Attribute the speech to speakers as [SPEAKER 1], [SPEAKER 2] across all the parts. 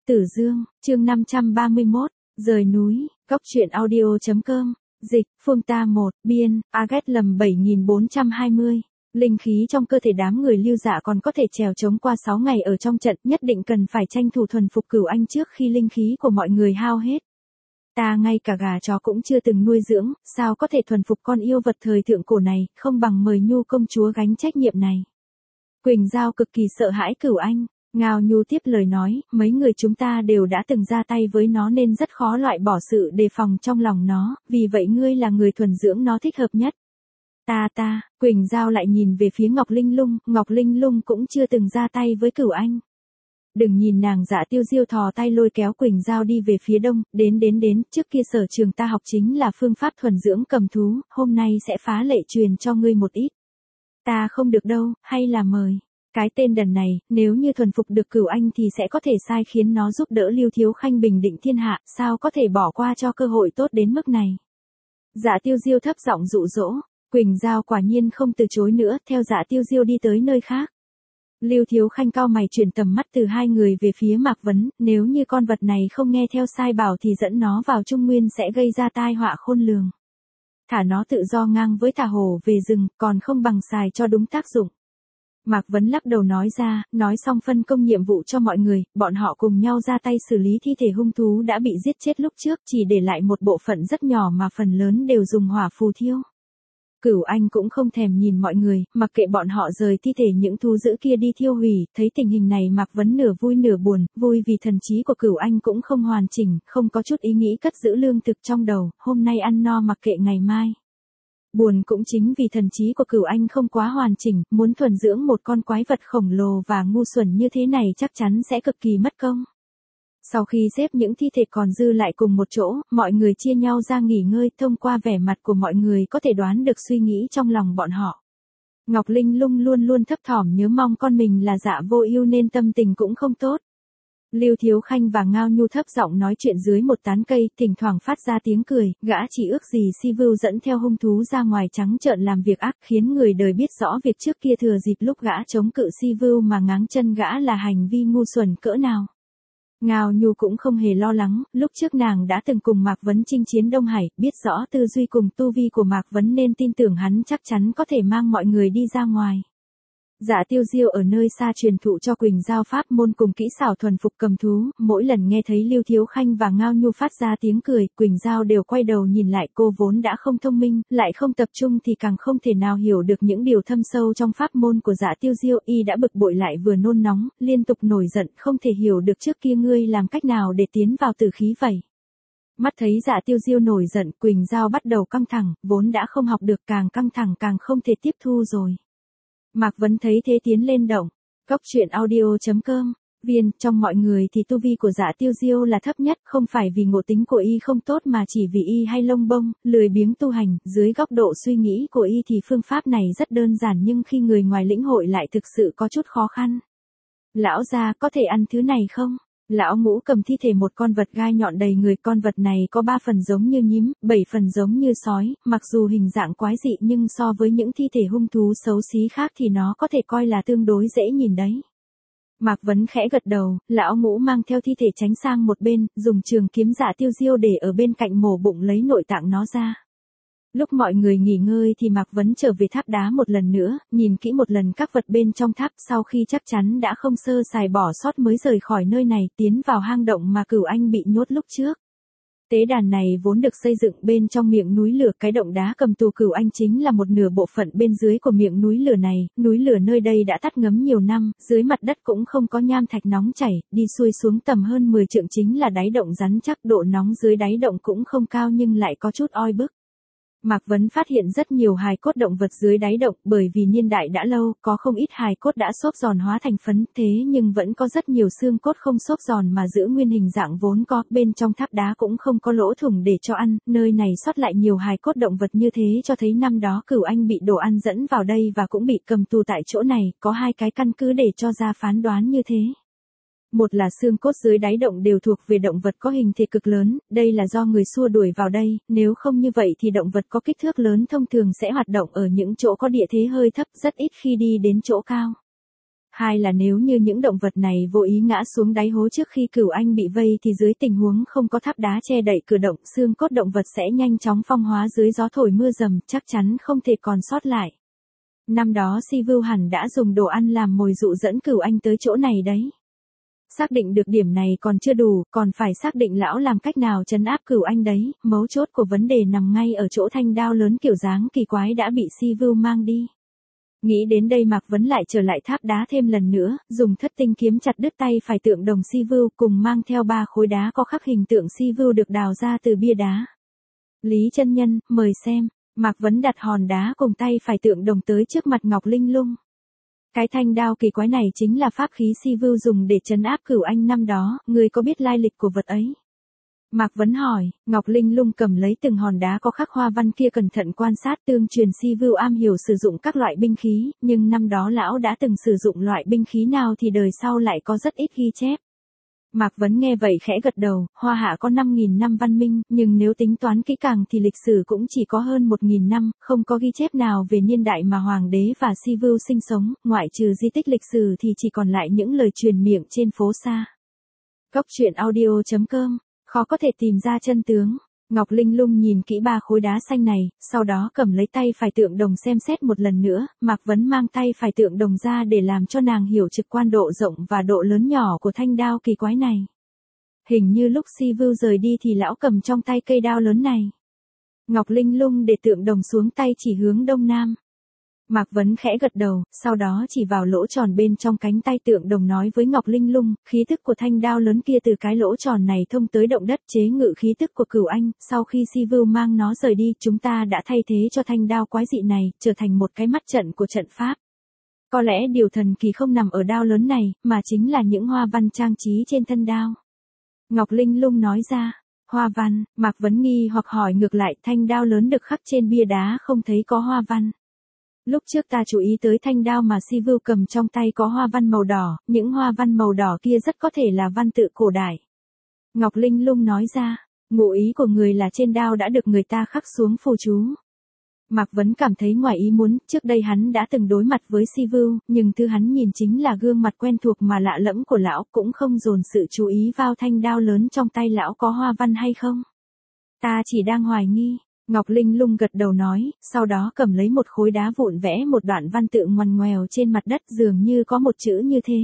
[SPEAKER 1] Tử Dương, chương 531, rời núi, góc truyện audio.com, dịch, Phương Ta 1, biên, Agat lầm 7420. Linh khí trong cơ thể đám người Lưu Dạ còn có thể trèo chống qua 6 ngày ở trong trận, nhất định cần phải tranh thủ thuần phục Cửu Anh trước khi linh khí của mọi người hao hết. Ta ngay cả gà chó cũng chưa từng nuôi dưỡng, sao có thể thuần phục con yêu vật thời thượng cổ này, không bằng mời Nhu công chúa gánh trách nhiệm này. Quỳnh Giao cực kỳ sợ hãi Cửu Anh. Ngao Nhu tiếp lời nói, mấy người chúng ta đều đã từng ra tay với nó nên rất khó loại bỏ sự đề phòng trong lòng nó, vì vậy ngươi là người thuần dưỡng nó thích hợp nhất. Quỳnh Giao lại nhìn về phía Ngọc Linh Lung cũng chưa từng ra tay với Cửu Anh. Đừng nhìn nàng Dạ Tiêu Diêu thò tay lôi kéo Quỳnh Giao đi về phía đông, đến, trước kia sở trường ta học chính là phương pháp thuần dưỡng cầm thú, hôm nay sẽ phá lệ truyền cho ngươi một ít. Ta không được đâu, hay là mời. Cái tên đần này, nếu như thuần phục được Cửu Anh thì sẽ có thể sai khiến nó giúp đỡ Lưu Thiếu Khanh bình định thiên hạ, sao có thể bỏ qua cho cơ hội tốt đến mức này. Dạ Tiêu Diêu thấp giọng dụ dỗ, Quỳnh Giao quả nhiên không từ chối nữa, theo Dạ Tiêu Diêu đi tới nơi khác. Lưu Thiếu Khanh cau mày chuyển tầm mắt từ hai người về phía Mạc Vấn, nếu như con vật này không nghe theo sai bảo thì dẫn nó vào Trung Nguyên sẽ gây ra tai họa khôn lường. Thả nó tự do ngang với thả hổ về rừng, còn không bằng xài cho đúng tác dụng. Mạc Vấn lắc đầu nói ra, nói xong phân công nhiệm vụ cho mọi người, bọn họ cùng nhau ra tay xử lý thi thể hung thú đã bị giết chết lúc trước, chỉ để lại một bộ phận rất nhỏ mà phần lớn đều dùng hỏa phù thiêu. Cửu Anh cũng không thèm nhìn mọi người, mặc kệ bọn họ rời thi thể những thú dữ kia đi thiêu hủy, thấy tình hình này Mạc Vấn nửa vui nửa buồn, vui vì thần trí của Cửu Anh cũng không hoàn chỉnh, không có chút ý nghĩ cất giữ lương thực trong đầu, hôm nay ăn no mặc kệ ngày mai. Buồn cũng chính vì thần trí của Cửu Anh không quá hoàn chỉnh, muốn thuần dưỡng một con quái vật khổng lồ và ngu xuẩn như thế này chắc chắn sẽ cực kỳ mất công. Sau khi xếp những thi thể còn dư lại cùng một chỗ, mọi người chia nhau ra nghỉ ngơi, thông qua vẻ mặt của mọi người có thể đoán được suy nghĩ trong lòng bọn họ. Ngọc Linh Lung luôn luôn thấp thỏm nhớ mong con mình là Dạ Vô Ưu nên tâm tình cũng không tốt. Lưu Thiếu Khanh và Ngao Nhu thấp giọng nói chuyện dưới một tán cây, thỉnh thoảng phát ra tiếng cười, gã chỉ ước gì Si Vưu dẫn theo hung thú ra ngoài trắng trợn làm việc ác, khiến người đời biết rõ việc trước kia thừa dịp lúc gã chống cự Si Vưu mà ngáng chân gã là hành vi ngu xuẩn cỡ nào. Ngao Nhu cũng không hề lo lắng, lúc trước nàng đã từng cùng Mạc Vấn chinh chiến Đông Hải, biết rõ tư duy cùng tu vi của Mạc Vấn nên tin tưởng hắn chắc chắn có thể mang mọi người đi ra ngoài. Dạ Tiêu Diêu ở nơi xa truyền thụ cho Quỳnh Giao pháp môn cùng kỹ xảo thuần phục cầm thú, mỗi lần nghe thấy Lưu Thiếu Khanh và Ngao Nhu phát ra tiếng cười, Quỳnh Giao đều quay đầu nhìn lại, cô vốn đã không thông minh, lại không tập trung thì càng không thể nào hiểu được những điều thâm sâu trong pháp môn của Dạ Tiêu Diêu, y đã bực bội lại vừa nôn nóng, liên tục nổi giận, không thể hiểu được trước kia ngươi làm cách nào để tiến vào tử khí vậy. Mắt thấy Dạ Tiêu Diêu nổi giận, Quỳnh Giao bắt đầu căng thẳng, vốn đã không học được càng căng thẳng càng không thể tiếp thu rồi. Mạc Vấn thấy thế tiến lên động. Góc truyện audio.com, viên, trong mọi người thì tu vi của Dạ Tiêu Diêu là thấp nhất, không phải vì ngộ tính của y không tốt mà chỉ vì y hay lông bông, lười biếng tu hành, dưới góc độ suy nghĩ của y thì phương pháp này rất đơn giản nhưng khi người ngoài lĩnh hội lại thực sự có chút khó khăn. Lão gia có thể ăn thứ này không? Lão Ngũ cầm thi thể một con vật gai nhọn đầy người, con vật này có 3 phần giống như nhím, 7 phần giống như sói, mặc dù hình dạng quái dị nhưng so với những thi thể hung thú xấu xí khác thì nó có thể coi là tương đối dễ nhìn đấy. Mạc Vấn khẽ gật đầu, Lão Ngũ mang theo thi thể tránh sang một bên, dùng trường kiếm Dạ Tiêu Diêu để ở bên cạnh mổ bụng lấy nội tạng nó ra. Lúc mọi người nghỉ ngơi thì Mạc Vấn trở về tháp đá một lần nữa, nhìn kỹ một lần các vật bên trong tháp, sau khi chắc chắn đã không sơ sài bỏ sót mới rời khỏi nơi này, tiến vào hang động mà Cửu Anh bị nhốt lúc trước. Tế đàn này vốn được xây dựng bên trong miệng núi lửa, cái động đá cầm tù Cửu Anh chính là một nửa bộ phận bên dưới của miệng núi lửa này, núi lửa nơi đây đã tắt ngấm nhiều năm, dưới mặt đất cũng không có nham thạch nóng chảy, đi xuôi xuống tầm hơn 10 trượng chính là đáy động rắn chắc, độ nóng dưới đáy động cũng không cao nhưng lại có chút oi bức. Mạc Vấn phát hiện rất nhiều hài cốt động vật dưới đáy động, bởi vì niên đại đã lâu, có không ít hài cốt đã xốp giòn hóa thành phấn, thế nhưng vẫn có rất nhiều xương cốt không xốp giòn mà giữ nguyên hình dạng vốn có, bên trong tháp đá cũng không có lỗ thủng để cho ăn, nơi này sót lại nhiều hài cốt động vật như thế cho thấy năm đó Cửu Anh bị đồ ăn dẫn vào đây và cũng bị cầm tù tại chỗ này, có hai cái căn cứ để cho ra phán đoán như thế. Một là xương cốt dưới đáy động đều thuộc về động vật có hình thể cực lớn, đây là do người xua đuổi vào đây, nếu không như vậy thì động vật có kích thước lớn thông thường sẽ hoạt động ở những chỗ có địa thế hơi thấp, rất ít khi đi đến chỗ cao. Hai là nếu như những động vật này vô ý ngã xuống đáy hố trước khi Cửu Anh bị vây thì dưới tình huống không có tháp đá che đậy cửa động, xương cốt động vật sẽ nhanh chóng phong hóa dưới gió thổi mưa rầm, chắc chắn không thể còn sót lại. Năm đó Sivu hẳn đã dùng đồ ăn làm mồi dụ dẫn Cửu Anh tới chỗ này đấy. Xác định được điểm này còn chưa đủ, còn phải xác định lão làm cách nào trấn áp Cửu Anh đấy, mấu chốt của vấn đề nằm ngay ở chỗ thanh đao lớn kiểu dáng kỳ quái đã bị Sivu mang đi. Nghĩ đến đây Mạc Vấn lại trở lại tháp đá thêm lần nữa, dùng thất tinh kiếm chặt đứt tay phải tượng đồng Sivu cùng mang theo 3 khối đá có khắc hình tượng Sivu được đào ra từ bia đá. Lý chân nhân, mời xem. Mạc Vấn đặt hòn đá cùng tay phải tượng đồng tới trước mặt Ngọc Linh Lung. Cái thanh đao kỳ quái này chính là pháp khí Sivu dùng để trấn áp Cửu Anh năm đó, người có biết lai lịch của vật ấy? Mạc Vấn hỏi, Ngọc Linh Lung cầm lấy từng hòn đá có khắc hoa văn kia cẩn thận quan sát, tương truyền Sivu am hiểu sử dụng các loại binh khí, nhưng năm đó lão đã từng sử dụng loại binh khí nào thì đời sau lại có rất ít ghi chép. Mạc Vấn nghe vậy khẽ gật đầu, Hoa Hạ có 5.000 năm văn minh, nhưng nếu tính toán kỹ càng thì lịch sử cũng chỉ có hơn 1.000 năm, không có ghi chép nào về niên đại mà Hoàng đế và Sivu sinh sống, ngoại trừ di tích lịch sử thì chỉ còn lại những lời truyền miệng trên phố xa. Cốc truyện audio.com, khó có thể tìm ra chân tướng. Ngọc Linh Lung nhìn kỹ 3 khối đá xanh này, sau đó cầm lấy tay phải tượng đồng xem xét một lần nữa, Mạc Vấn mang tay phải tượng đồng ra để làm cho nàng hiểu trực quan độ rộng và độ lớn nhỏ của thanh đao kỳ quái này. Hình như lúc Sivu rời đi thì lão cầm trong tay cây đao lớn này. Ngọc Linh Lung để tượng đồng xuống tay chỉ hướng đông nam. Mạc Vấn khẽ gật đầu, sau đó chỉ vào lỗ tròn bên trong cánh tay tượng đồng nói với Ngọc Linh Lung, khí tức của thanh đao lớn kia từ cái lỗ tròn này thông tới động đất chế ngự khí tức của Cửu Anh, sau khi Sivu mang nó rời đi, chúng ta đã thay thế cho thanh đao quái dị này, trở thành một cái mắt trận của trận pháp. Có lẽ điều thần kỳ không nằm ở đao lớn này, mà chính là những hoa văn trang trí trên thân đao. Ngọc Linh Lung nói ra, hoa văn, Mạc Vấn nghi hoặc hỏi ngược lại, thanh đao lớn được khắc trên bia đá không thấy có hoa văn. Lúc trước ta chú ý tới thanh đao mà Sivu cầm trong tay có hoa văn màu đỏ, những hoa văn màu đỏ kia rất có thể là văn tự cổ đại. Ngọc Linh Lung nói ra, ngụ ý của người là trên đao đã được người ta khắc xuống phù chú. Mạc Vấn cảm thấy ngoài ý muốn, trước đây hắn đã từng đối mặt với Sivu, nhưng thứ hắn nhìn chính là gương mặt quen thuộc mà lạ lẫm của lão, cũng không dồn sự chú ý vào thanh đao lớn trong tay lão có hoa văn hay không. Ta chỉ đang hoài nghi. Ngọc Linh Lung gật đầu nói, sau đó cầm lấy một khối đá vụn vẽ một đoạn văn tự ngoằn ngoèo trên mặt đất, dường như có một chữ như thế.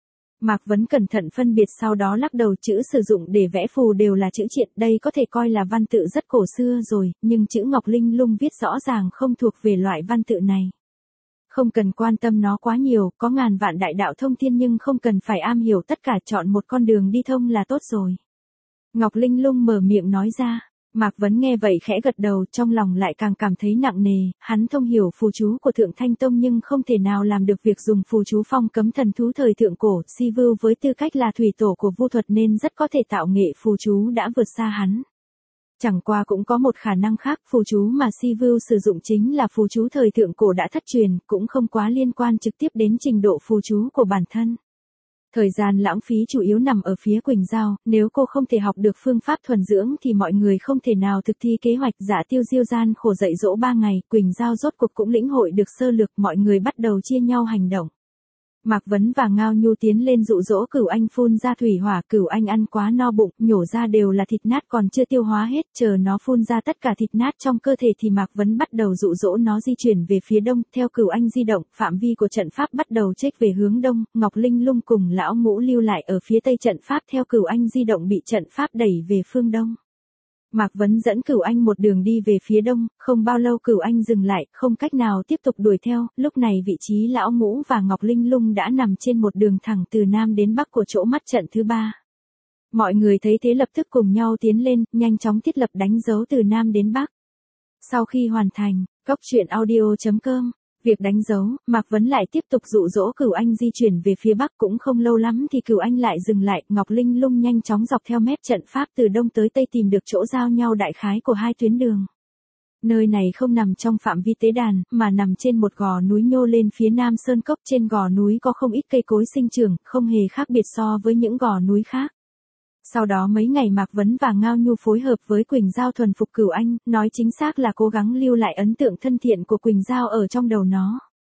[SPEAKER 1] Mạc Vấn cẩn thận phân biệt, sau đó lắc đầu, chữ sử dụng để vẽ phù đều là chữ Triện, đây có thể coi là văn tự rất cổ xưa rồi, nhưng chữ Ngọc Linh Lung viết rõ ràng không thuộc về loại văn tự này. Không cần quan tâm nó quá nhiều, có ngàn vạn đại đạo thông thiên nhưng không cần phải am hiểu tất cả, chọn một con đường đi thông là tốt rồi. Ngọc Linh Lung mở miệng nói ra. Mạc Vấn nghe vậy khẽ gật đầu, trong lòng lại càng cảm thấy nặng nề, hắn thông hiểu phù chú của Thượng Thanh Tông nhưng không thể nào làm được việc dùng phù chú phong cấm thần thú thời thượng cổ, Sivu với tư cách là thủy tổ của vu thuật nên rất có thể tạo nghệ phù chú đã vượt xa hắn. Chẳng qua cũng có một khả năng khác, phù chú mà Sivu sử dụng chính là phù chú thời thượng cổ đã thất truyền, cũng không quá liên quan trực tiếp đến trình độ phù chú của bản thân. Thời gian lãng phí chủ yếu nằm ở phía Quỳnh Giao, nếu cô không thể học được phương pháp thuần dưỡng thì mọi người không thể nào thực thi kế hoạch. Dạ Tiêu Diêu gian khổ dạy dỗ 3 ngày, Quỳnh Giao rốt cuộc cũng lĩnh hội được sơ lược, mọi người bắt đầu chia nhau hành động. Mạc Vấn và Ngao Nhu tiến lên dụ dỗ Cửu Anh phun ra thủy hỏa, Cửu Anh ăn quá no bụng, nhổ ra đều là thịt nát còn chưa tiêu hóa hết, chờ nó phun ra tất cả thịt nát trong cơ thể thì Mạc Vấn bắt đầu dụ dỗ nó di chuyển về phía đông, theo Cửu Anh di động, phạm vi của trận pháp bắt đầu chếch về hướng đông, Ngọc Linh Lung cùng lão Ngũ lưu lại ở phía tây trận pháp, theo Cửu Anh di động bị trận pháp đẩy về phương đông. Mạc Vấn dẫn Cửu Anh một đường đi về phía đông, không bao lâu Cửu Anh dừng lại, không cách nào tiếp tục đuổi theo, lúc này vị trí lão Ngũ và Ngọc Linh Lung đã nằm trên một đường thẳng từ nam đến bắc của chỗ mắt trận thứ 3. Mọi người thấy thế lập tức cùng nhau tiến lên, nhanh chóng thiết lập đánh dấu từ nam đến bắc. Sau khi hoàn thành, cốc truyện audio.com, việc đánh dấu, Mạc Vấn lại tiếp tục dụ dỗ Cửu Anh di chuyển về phía bắc, cũng không lâu lắm thì Cửu Anh lại dừng lại, Ngọc Linh Lung nhanh chóng dọc theo mép trận pháp từ đông tới tây tìm được chỗ giao nhau đại khái của hai tuyến đường. Nơi này không nằm trong phạm vi tế đàn, mà nằm trên một gò núi nhô lên phía nam sơn cốc, trên gò núi có không ít cây cối sinh trưởng, không hề khác biệt so với những gò núi khác. Sau đó mấy ngày Mạc Vấn và Ngao Nhu phối hợp với Quỳnh Giao thuần phục Cửu Anh, nói chính xác là cố gắng lưu lại ấn tượng thân thiện của Quỳnh Giao ở trong đầu nó.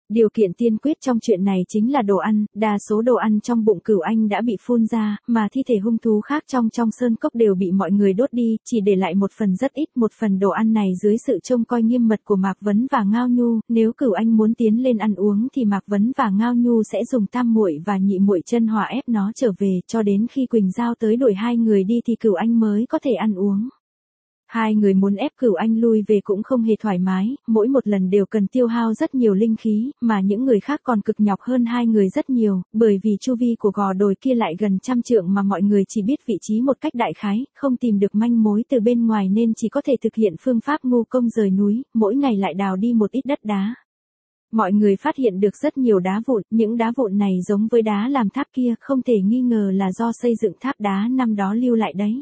[SPEAKER 1] Điều kiện tiên quyết trong chuyện này chính là đồ ăn, đa số đồ ăn trong bụng Cửu Anh đã bị phun ra, mà thi thể hung thú khác trong sơn cốc đều bị mọi người đốt đi, chỉ để lại một phần rất ít, một phần đồ ăn này dưới sự trông coi nghiêm mật của Mạc Vấn và Ngao Nhu, nếu Cửu Anh muốn tiến lên ăn uống thì Mạc Vấn và Ngao Nhu sẽ dùng tam muội và nhị muội chân hỏa ép nó trở về, cho đến khi Quỳnh Giao tới đuổi hai người đi thì Cửu Anh mới có thể ăn uống. Hai người muốn ép Cửu Anh lui về cũng không hề thoải mái, mỗi một lần đều cần tiêu hao rất nhiều linh khí, mà những người khác còn cực nhọc hơn hai người rất nhiều, bởi vì chu vi của gò đồi kia lại gần 100 trượng mà mọi người chỉ biết vị trí một cách đại khái, không tìm được manh mối từ bên ngoài nên chỉ có thể thực hiện phương pháp ngu công rời núi, mỗi ngày lại đào đi một ít đất đá. Mọi người phát hiện được rất nhiều đá vụn, những đá vụn này giống với đá làm tháp kia, không thể nghi ngờ là do xây dựng tháp đá năm đó lưu lại đấy.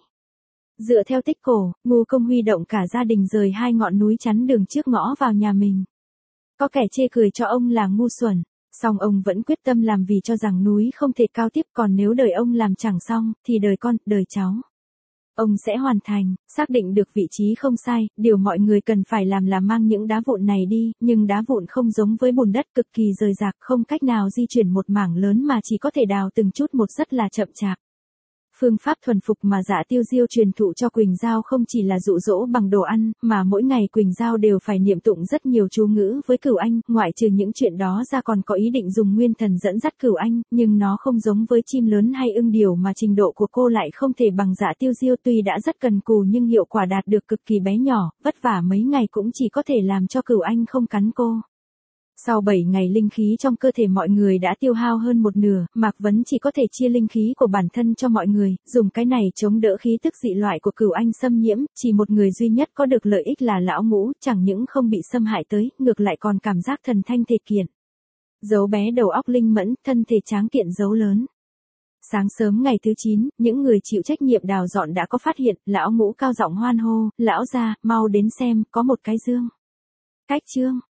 [SPEAKER 1] Dựa theo tích cổ, ngu công huy động cả gia đình rời hai ngọn núi chắn đường trước ngõ vào nhà mình. Có kẻ chê cười cho ông là ngu xuẩn, song ông vẫn quyết tâm làm vì cho rằng núi không thể cao tiếp, còn nếu đời ông làm chẳng xong, thì đời con, đời cháu. Ông sẽ hoàn thành, xác định được vị trí không sai, điều mọi người cần phải làm là mang những đá vụn này đi, nhưng đá vụn không giống với bùn đất cực kỳ rời rạc, không cách nào di chuyển một mảng lớn mà chỉ có thể đào từng chút một rất là chậm chạp. Phương pháp thuần phục mà Dạ Tiêu Diêu truyền thụ cho Quỳnh Giao không chỉ là dụ dỗ bằng đồ ăn, mà mỗi ngày Quỳnh Giao đều phải niệm tụng rất nhiều chú ngữ với Cửu Anh, ngoại trừ những chuyện đó ra còn có ý định dùng nguyên thần dẫn dắt Cửu Anh, nhưng nó không giống với chim lớn hay ưng điểu mà trình độ của cô lại không thể bằng Dạ Tiêu Diêu, tuy đã rất cần cù nhưng hiệu quả đạt được cực kỳ bé nhỏ, vất vả mấy ngày cũng chỉ có thể làm cho Cửu Anh không cắn cô. Sau 7 ngày linh khí trong cơ thể mọi người đã tiêu hao hơn một nửa, Mạc Vấn chỉ có thể chia linh khí của bản thân cho mọi người, dùng cái này chống đỡ khí tức dị loại của Cửu Anh xâm nhiễm, chỉ một người duy nhất có được lợi ích là lão Ngũ, chẳng những không bị xâm hại tới, ngược lại còn cảm giác thần thanh thể kiện. Dấu bé đầu óc linh mẫn, thân thể tráng kiện dấu lớn. Sáng sớm ngày thứ 9, những người chịu trách nhiệm đào dọn đã có phát hiện, lão Ngũ cao giọng hoan hô, lão gia, mau đến xem, có một cái dương. Cách chương.